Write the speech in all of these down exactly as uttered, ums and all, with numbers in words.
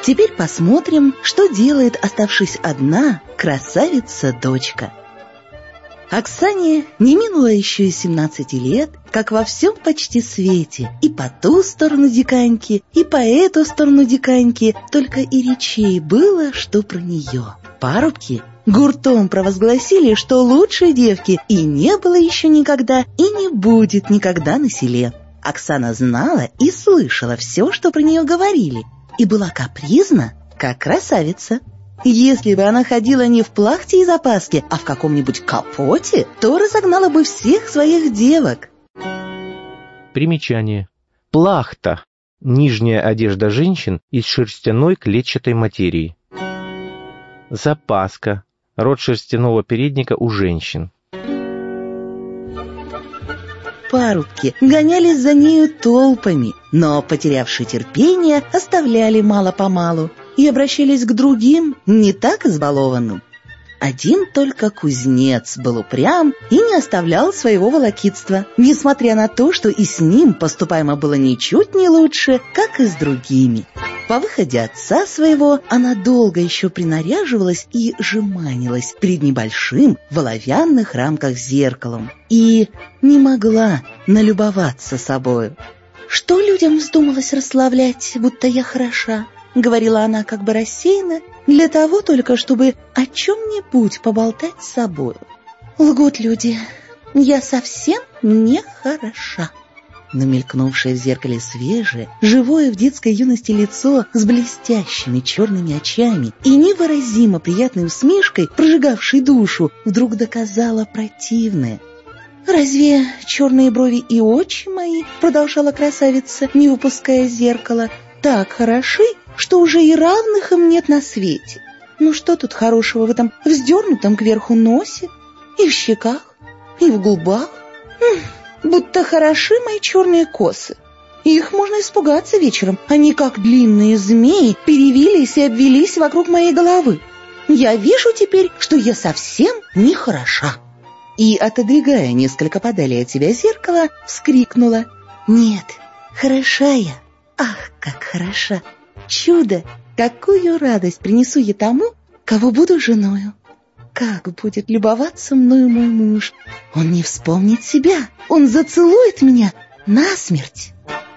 Теперь посмотрим, что делает, оставшись одна, красавица-дочка. Оксане не минуло еще и семнадцати лет, как во всем почти свете, и по ту сторону Диканьки, и по эту сторону Диканьки, только и речей было, что про нее. Парубки гуртом провозгласили, что лучшей девки и не было еще никогда, и не будет никогда на селе. Оксана знала и слышала все, что про нее говорили, и была капризна, как красавица. Если бы она ходила не в плахте и запаске, а в каком-нибудь капоте, то разогнала бы всех своих девок. Примечание. Плахта – нижняя одежда женщин из шерстяной клетчатой материи. Запаска – род шерстяного передника у женщин. Парубки гонялись за нею толпами, но, потерявшие терпение, оставляли мало-помалу и обращались к другим, не так избалованным. Один только кузнец был упрям и не оставлял своего волокитства, несмотря на то, что и с ним поступаемо было ничуть не лучше, как и с другими. По выходе отца своего она долго еще принаряживалась и жеманилась перед небольшим в оловянных рамках зеркалом и не могла налюбоваться собою. «Что людям вздумалось расславлять, будто я хороша?» — говорила она как бы рассеянно, для того только, чтобы о чем-нибудь поболтать с собою. «Лгут люди, я совсем не хороша». Но мелькнувшее в зеркале свежее, живое в детской юности лицо с блестящими черными очами и невыразимо приятной усмешкой, прожигавшей душу, вдруг доказало противное. «Разве черные брови и очи мои, — продолжала красавица, не выпуская зеркала, — так хороши, что уже и равных им нет на свете? Ну что тут хорошего в этом вздернутом кверху носе, и в щеках, и в губах? Будто хороши мои черные косы. Их можно испугаться вечером. Они, как длинные змеи, перевились и обвились вокруг моей головы. Я вижу теперь, что я совсем не хороша». И, отодвигая несколько подали от себя зеркало, вскрикнула: «Нет, хороша я, ах, как хороша! Чудо! Какую радость принесу я тому, кого буду женою! Как будет любоваться мною мой муж! Он не вспомнит себя, он зацелует меня насмерть!»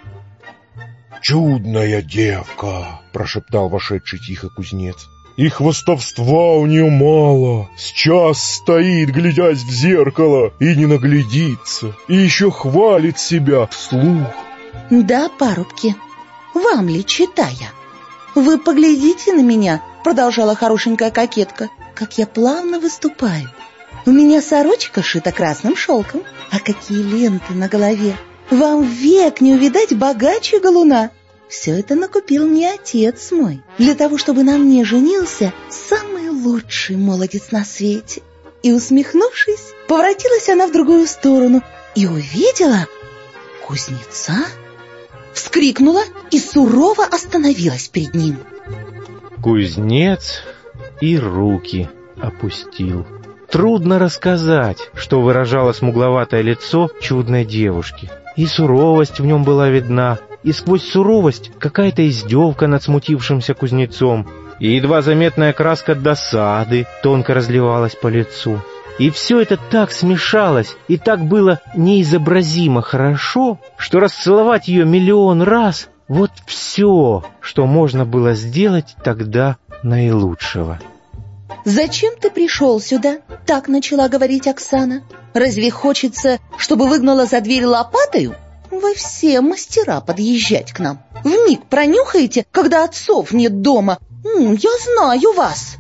«Чудная девка!» — прошептал вошедший тихо кузнец. «И хвастовства у нее мало. Сейчас стоит, глядясь в зеркало, и не наглядится, и еще хвалит себя вслух». «Да, парубки, вам ли читая? Вы поглядите на меня, — продолжала хорошенькая кокетка, — как я плавно выступаю. У меня сорочка шита красным шелком, а какие ленты на голове! Вам век не увидать богаче галуна. Все это накупил мне отец мой, для того, чтобы на мне женился самый лучший молодец на свете». И, усмехнувшись, поворотилась она в другую сторону и увидела кузнеца, вскрикнула и сурово остановилась перед ним. Кузнец и руки опустил. Трудно рассказать, что выражало смугловатое лицо чудной девушки. И суровость в нем была видна, и сквозь суровость какая-то издевка над смутившимся кузнецом, и едва заметная краска досады тонко разливалась по лицу. И все это так смешалось, и так было неизобразимо хорошо, что расцеловать ее миллион раз — вот все, что можно было сделать тогда наилучшего. «Зачем ты пришел сюда?» — так начала говорить Оксана. «Разве хочется, чтобы выгнала за дверь лопатою? Вы все мастера подъезжать к нам. Вмиг пронюхаете, когда отцов нет дома. М, я знаю вас».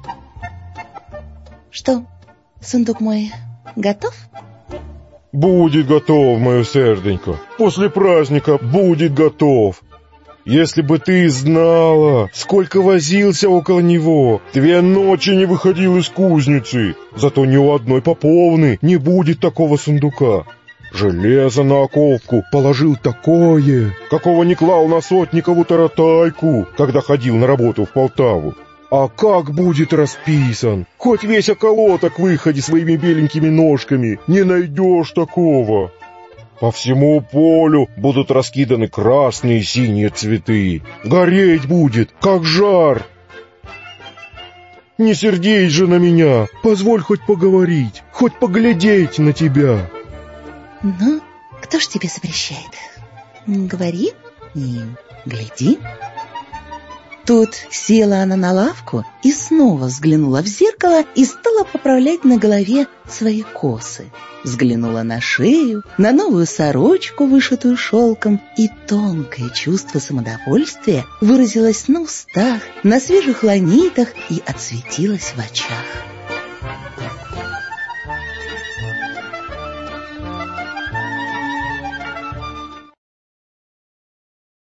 «Что, сундук мой готов?» «Будет готов, мое серденько. После праздника будет готов. Если бы ты знала, сколько возился около него, две ночи не выходил из кузницы. Зато ни у одной поповны не будет такого сундука. Железо на оковку положил такое, какого не клал на Сотникову таратайку, когда ходил на работу в Полтаву. А как будет расписан, хоть весь околоток выходи своими беленькими ножками, не найдешь такого». По всему полю будут раскиданы красные и синие цветы. Гореть будет, как жар. Не сердись же на меня, позволь хоть поговорить, хоть поглядеть на тебя. Ну, кто ж тебе запрещает? Говори и гляди. Тут села она на лавку и снова взглянула в зеркало и стала поправлять на голове свои косы. Взглянула на шею, на новую сорочку, вышитую шелком, и тонкое чувство самодовольствия выразилось на устах, на свежих ланитах и отсветилось в очах.